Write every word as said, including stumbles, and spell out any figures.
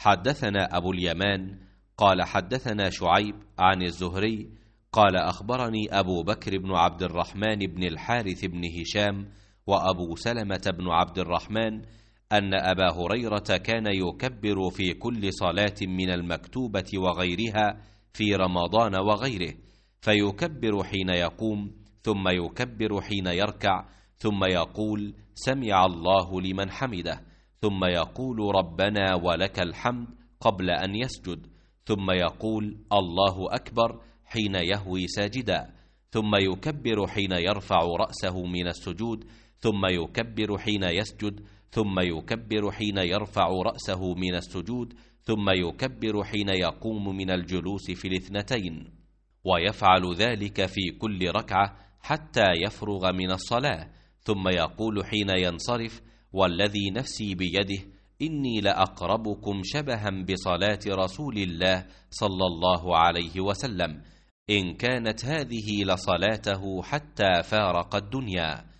حدثنا أبو اليمان قال حدثنا شعيب عن الزهري قال أخبرني أبو بكر بن عبد الرحمن بن الحارث بن هشام وأبو سلمة بن عبد الرحمن أن أبا هريرة كان يكبر في كل صلاة من المكتوبة وغيرها في رمضان وغيره، فيكبر حين يقوم، ثم يكبر حين يركع، ثم يقول سمع الله لمن حمده، ثم يقول ربنا ولك الحمد قبل أن يسجد، ثم يقول الله أكبر حين يهوي ساجدا، ثم يكبر حين يرفع رأسه من السجود، ثم يكبر حين يسجد، ثم يكبر حين يرفع رأسه من السجود، ثم يكبر حين يقوم من الجلوس في الاثنتين، ويفعل ذلك في كل ركعة حتى يفرغ من الصلاة، ثم يقول حين ينصرف والذي نفسي بيده إني لأقربكم شبها بصلاة رسول الله صلى الله عليه وسلم، إن كانت هذه لصلاته حتى فارق الدنيا.